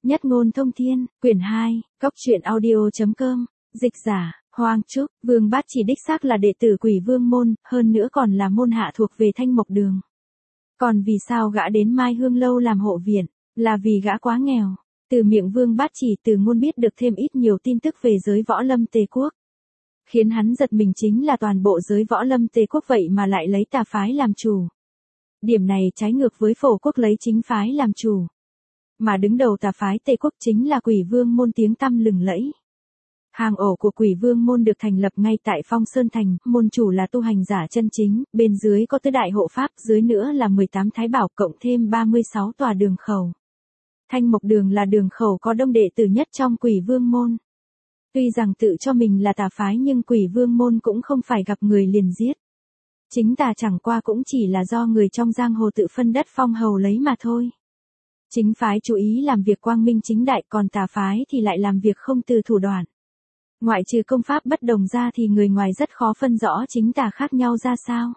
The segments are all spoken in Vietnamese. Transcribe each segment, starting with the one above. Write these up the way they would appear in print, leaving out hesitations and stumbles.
Nhất ngôn thông thiên, quyển 2, Cốc truyện audio.com, dịch giả, Hoang Trúc, Vương Bát Chỉ đích xác là đệ tử Quỷ Vương môn, hơn nữa còn là môn hạ thuộc về Thanh Mộc Đường. Còn vì sao gã đến Mai Hương Lâu làm hộ viện, là vì gã quá nghèo. Từ miệng Vương Bát Chỉ Từ Ngôn biết được thêm ít nhiều tin tức về giới võ lâm Tề Quốc. Khiến hắn giật mình chính là toàn bộ giới võ lâm Tề Quốc vậy mà lại lấy tà phái làm chủ. Điểm này trái ngược với Phổ Quốc lấy chính phái làm chủ. Mà đứng đầu tà phái Tề Quốc chính là Quỷ Vương môn tiếng tăm lừng lẫy. Hang ổ của Quỷ Vương môn được thành lập ngay tại Phong Sơn Thành, môn chủ là tu hành giả chân chính, bên dưới có tứ đại hộ pháp, dưới nữa là 18 thái bảo cộng thêm 36 tòa đường khẩu. Thanh Mộc Đường là đường khẩu có đông đệ tử nhất trong Quỷ Vương môn. Tuy rằng tự cho mình là tà phái nhưng Quỷ Vương môn cũng không phải gặp người liền giết. Chính tà chẳng qua cũng chỉ là do người trong giang hồ tự phân đất phong hầu lấy mà thôi. Chính phái chú ý làm việc quang minh chính đại, còn tà phái thì lại làm việc không từ thủ đoạn. Ngoại trừ công pháp bất đồng ra thì người ngoài rất khó phân rõ chính tà khác nhau ra sao.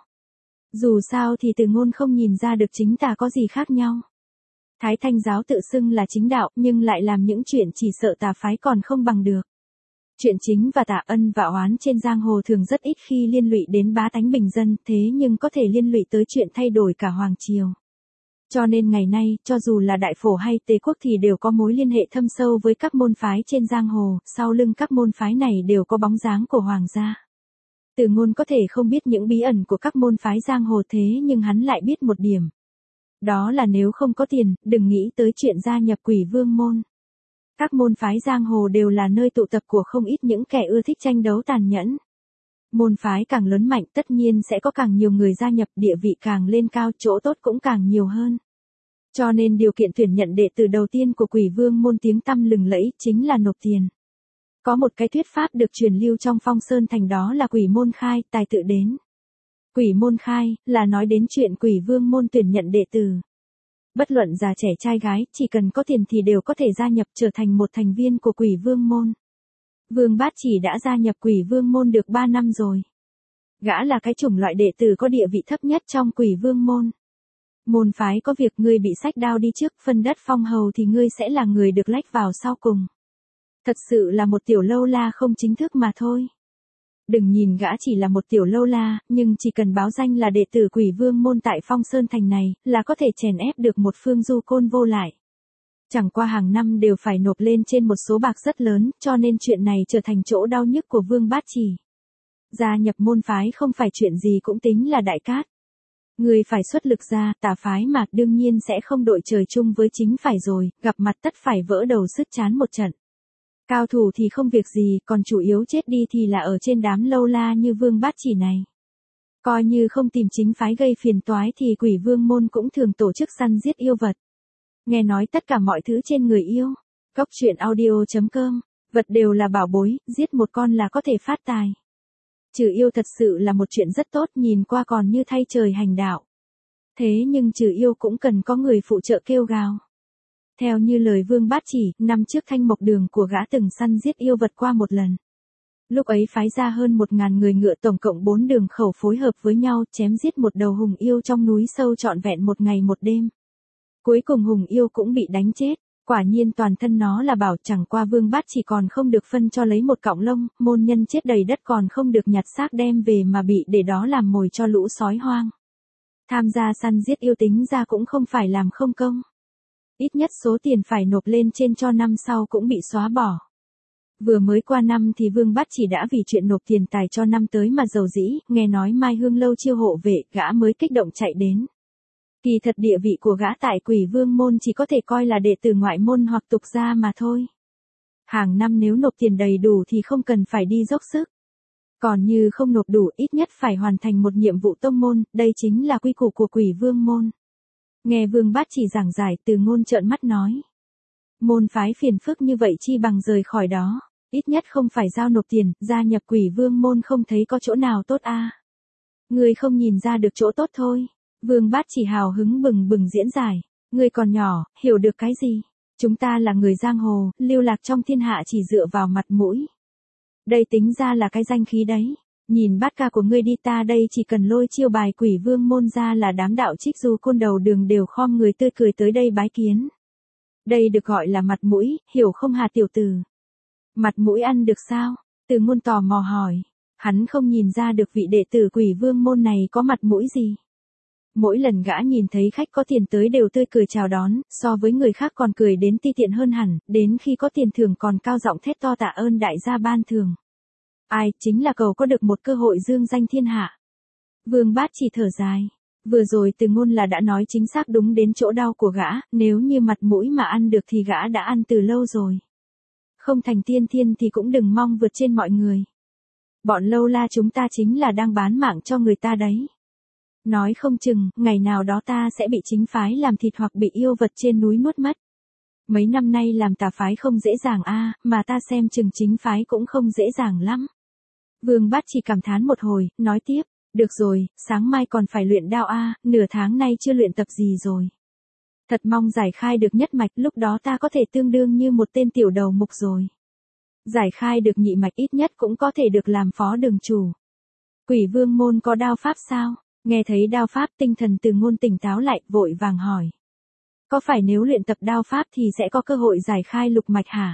Dù sao thì Từ Ngôn không nhìn ra được chính tà có gì khác nhau. Thái Thanh giáo tự xưng là chính đạo nhưng lại làm những chuyện chỉ sợ tà phái còn không bằng được. Chuyện chính và tà, ân và oán trên giang hồ thường rất ít khi liên lụy đến bá tánh bình dân, thế nhưng có thể liên lụy tới chuyện thay đổi cả hoàng triều. Cho nên ngày nay, cho dù là Đại Phổ hay Tề Quốc thì đều có mối liên hệ thâm sâu với các môn phái trên giang hồ, sau lưng các môn phái này đều có bóng dáng của hoàng gia. Từ Ngôn có thể không biết những bí ẩn của các môn phái giang hồ thế nhưng hắn lại biết một điểm. Đó là nếu không có tiền, đừng nghĩ tới chuyện gia nhập Quỷ Vương môn. Các môn phái giang hồ đều là nơi tụ tập của không ít những kẻ ưa thích tranh đấu tàn nhẫn. Môn phái càng lớn mạnh tất nhiên sẽ có càng nhiều người gia nhập, địa vị càng lên cao, chỗ tốt cũng càng nhiều hơn. Cho nên điều kiện tuyển nhận đệ tử đầu tiên của Quỷ Vương môn tiếng tăm lừng lẫy chính là nộp tiền. Có một cái thuyết pháp được truyền lưu trong Phong Sơn Thành đó là quỷ môn khai, tài tự đến. Quỷ môn khai là nói đến chuyện Quỷ Vương môn tuyển nhận đệ tử. Bất luận già trẻ trai gái, chỉ cần có tiền thì đều có thể gia nhập trở thành một thành viên của Quỷ Vương môn. Vương Bát Chỉ đã gia nhập Quỷ Vương môn được 3 năm rồi. Gã là cái chủng loại đệ tử có địa vị thấp nhất trong Quỷ Vương môn. Môn phái có việc ngươi bị xách đao đi trước, phân đất phong hầu thì ngươi sẽ là người được lách vào sau cùng. Thật sự là một tiểu lâu la không chính thức mà thôi. Đừng nhìn gã chỉ là một tiểu lâu la, nhưng chỉ cần báo danh là đệ tử Quỷ Vương môn tại Phong Sơn Thành này, là có thể chèn ép được một phương du côn vô lại. Chẳng qua hàng năm đều phải nộp lên trên một số bạc rất lớn, cho nên chuyện này trở thành chỗ đau nhức của Vương Bát Chỉ. Gia nhập môn phái không phải chuyện gì cũng tính là đại cát. Người phải xuất lực ra, tà phái mà đương nhiên sẽ không đội trời chung với chính phải rồi, gặp mặt tất phải vỡ đầu sứt trán một trận. Cao thủ thì không việc gì, còn chủ yếu chết đi thì là ở trên đám lâu la như Vương Bát Chỉ này. Coi như không tìm chính phái gây phiền toái thì Quỷ Vương môn cũng thường tổ chức săn giết yêu vật. Nghe nói tất cả mọi thứ trên người yêu. Cốc truyện audio.com, vật đều là bảo bối, giết một con là có thể phát tài. Trừ yêu thật sự là một chuyện rất tốt, nhìn qua còn như thay trời hành đạo. Thế nhưng trừ yêu cũng cần có người phụ trợ kêu gào. Theo như lời Vương Bát Chỉ, năm trước Thanh Mộc Đường của gã từng săn giết yêu vật qua một lần. Lúc ấy phái ra hơn 1000 người ngựa, tổng cộng 4 đường khẩu phối hợp với nhau chém giết một đầu hùng yêu trong núi sâu trọn vẹn một ngày một đêm. Cuối cùng hùng yêu cũng bị đánh chết, quả nhiên toàn thân nó là bảo, chẳng qua Vương Bát Chỉ còn không được phân cho lấy một cọng lông, môn nhân chết đầy đất còn không được nhặt xác đem về mà bị để đó làm mồi cho lũ sói hoang. Tham gia săn giết yêu tính ra cũng không phải làm không công. Ít nhất số tiền phải nộp lên trên cho năm sau cũng bị xóa bỏ. Vừa mới qua năm thì Vương Bát Chỉ đã vì chuyện nộp tiền tài cho năm tới mà giàu dĩ, nghe nói Mai Hương Lâu chiêu hộ vệ, gã mới kích động chạy đến. Kỳ thật địa vị của gã tại Quỷ Vương môn chỉ có thể coi là đệ tử ngoại môn hoặc tục gia mà thôi. Hàng năm nếu nộp tiền đầy đủ thì không cần phải đi dốc sức. Còn như không nộp đủ, ít nhất phải hoàn thành một nhiệm vụ tông môn, đây chính là quy củ của Quỷ Vương môn. Nghe Vương Bát Chỉ giảng giải, Từ Ngôn trợn mắt nói. Môn phái phiền phức như vậy chi bằng rời khỏi đó, ít nhất không phải giao nộp tiền, gia nhập Quỷ Vương môn không thấy có chỗ nào tốt a. Người không nhìn ra được chỗ tốt thôi. Vương Bát Chỉ hào hứng bừng bừng diễn giải. Người còn nhỏ, hiểu được cái gì? Chúng ta là người giang hồ, lưu lạc trong thiên hạ chỉ dựa vào mặt mũi. Đây tính ra là cái danh khí đấy. Nhìn bát ca của ngươi đi, ta đây chỉ cần lôi chiêu bài Quỷ Vương môn ra là đám đạo trích du côn đầu đường đều khom người tươi cười tới đây bái kiến. Đây được gọi là mặt mũi, hiểu không Hà tiểu tử? Mặt mũi ăn được sao? Từ Ngôn tò mò hỏi. Hắn không nhìn ra được vị đệ tử Quỷ Vương môn này có mặt mũi gì. Mỗi lần gã nhìn thấy khách có tiền tới đều tươi cười chào đón, so với người khác còn cười đến ti tiện hơn hẳn, đến khi có tiền thưởng còn cao giọng thét to tạ ơn đại gia ban thưởng. Ai, chính là cầu có được một cơ hội dương danh thiên hạ. Vương Bát chỉ thở dài. Vừa rồi Từ Ngôn là đã nói chính xác đúng đến chỗ đau của gã, nếu như mặt mũi mà ăn được thì gã đã ăn từ lâu rồi. Không thành tiên thiên thì cũng đừng mong vượt trên mọi người. Bọn lâu la chúng ta chính là đang bán mạng cho người ta đấy. Nói không chừng, ngày nào đó ta sẽ bị chính phái làm thịt hoặc bị yêu vật trên núi nuốt mất. Mấy năm nay làm tà phái không dễ dàng mà ta xem chừng chính phái cũng không dễ dàng lắm. Vương Bát chỉ cảm thán một hồi, nói tiếp, được rồi, sáng mai còn phải luyện đao nửa tháng nay chưa luyện tập gì rồi. Thật mong giải khai được nhất mạch, lúc đó ta có thể tương đương như một tên tiểu đầu mục rồi. Giải khai được nhị mạch ít nhất cũng có thể được làm phó đường chủ. Quỷ Vương môn có đao pháp sao? Nghe thấy đao pháp, tinh thần Từ Ngôn tỉnh táo lại, vội vàng hỏi. Có phải nếu luyện tập đao pháp thì sẽ có cơ hội giải khai lục mạch hả?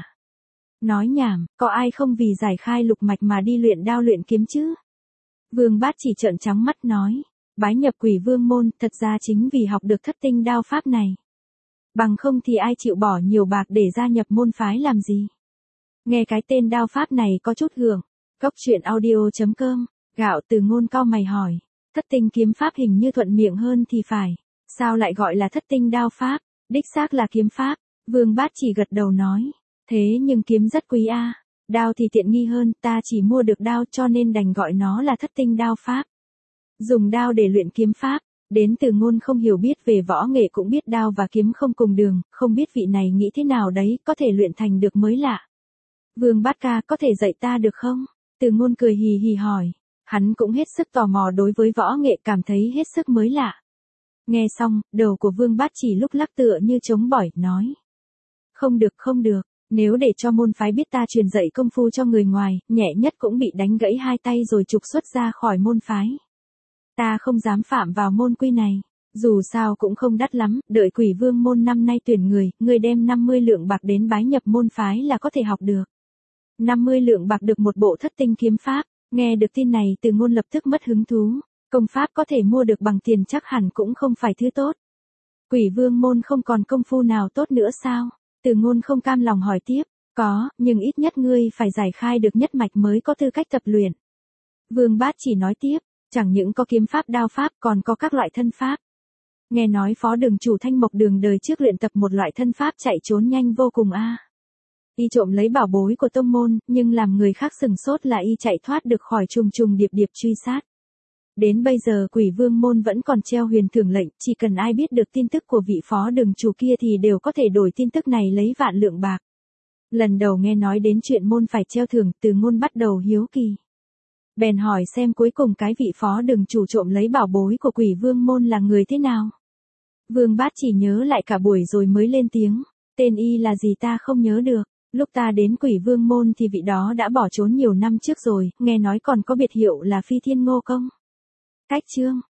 Nói nhảm, có ai không vì giải khai lục mạch mà đi luyện đao luyện kiếm chứ? Vương Bát chỉ trợn trắng mắt nói. Bái nhập Quỷ Vương môn, thật ra chính vì học được thất tinh đao pháp này. Bằng không thì ai chịu bỏ nhiều bạc để gia nhập môn phái làm gì? Nghe cái tên đao pháp này có chút gượng. Cốc truyện audio.com, Gạo Từ Ngôn cau mày hỏi. Thất tinh kiếm pháp hình như thuận miệng hơn thì phải. Sao lại gọi là thất tinh đao pháp? Đích xác là kiếm pháp. Vương Bát chỉ gật đầu nói. Thế nhưng kiếm rất quý Đao thì tiện nghi hơn, ta chỉ mua được đao cho nên đành gọi nó là thất tinh đao pháp. Dùng đao để luyện kiếm pháp. Đến Từ Ngôn không hiểu biết về võ nghệ cũng biết đao và kiếm không cùng đường, không biết vị này nghĩ thế nào đấy, có thể luyện thành được mới lạ. Vương Bát ca, có thể dạy ta được không? Từ Ngôn cười hì hì hỏi. Hắn cũng hết sức tò mò đối với võ nghệ, cảm thấy hết sức mới lạ. Nghe xong, đầu của Vương Bát chỉ lúc lắc tựa như trống bỏi, nói. Không được, nếu để cho môn phái biết ta truyền dạy công phu cho người ngoài, nhẹ nhất cũng bị đánh gãy hai tay rồi trục xuất ra khỏi môn phái. Ta không dám phạm vào môn quy này, dù sao cũng không đắt lắm, đợi Quỷ Vương môn năm nay tuyển người đem 50 lượng bạc đến bái nhập môn phái là có thể học được. 50 lượng bạc được một bộ thất tinh kiếm pháp. Nghe được tin này Từ Ngôn lập tức mất hứng thú. Công pháp có thể mua được bằng tiền chắc hẳn cũng không phải thứ tốt. Quỷ Vương môn không còn công phu nào tốt nữa sao? Từ Ngôn không cam lòng hỏi tiếp. Có, nhưng ít nhất ngươi phải giải khai được nhất mạch mới có tư cách tập luyện. Vương Bát chỉ nói tiếp. Chẳng những có kiếm pháp đao pháp còn có các loại thân pháp. Nghe nói phó đường chủ Thanh Mộc Đường đời trước luyện tập một loại thân pháp chạy trốn nhanh vô cùng Y trộm lấy bảo bối của tông môn, nhưng làm người khác sừng sốt là y chạy thoát được khỏi trùng trùng điệp điệp truy sát. Đến bây giờ Quỷ Vương môn vẫn còn treo huyền thưởng lệnh, chỉ cần ai biết được tin tức của vị phó đường chủ kia thì đều có thể đổi tin tức này lấy vạn lượng bạc. Lần đầu nghe nói đến chuyện môn phải treo thưởng, Từ Ngôn bắt đầu hiếu kỳ. Bèn hỏi xem cuối cùng cái vị phó đường chủ trộm lấy bảo bối của Quỷ Vương môn là người thế nào. Vương Bát chỉ nhớ lại cả buổi rồi mới lên tiếng. Tên y là gì ta không nhớ được. Lúc ta đến Quỷ Vương môn thì vị đó đã bỏ trốn nhiều năm trước rồi, nghe nói còn có biệt hiệu là Phi Thiên Ngô Công. Cách chương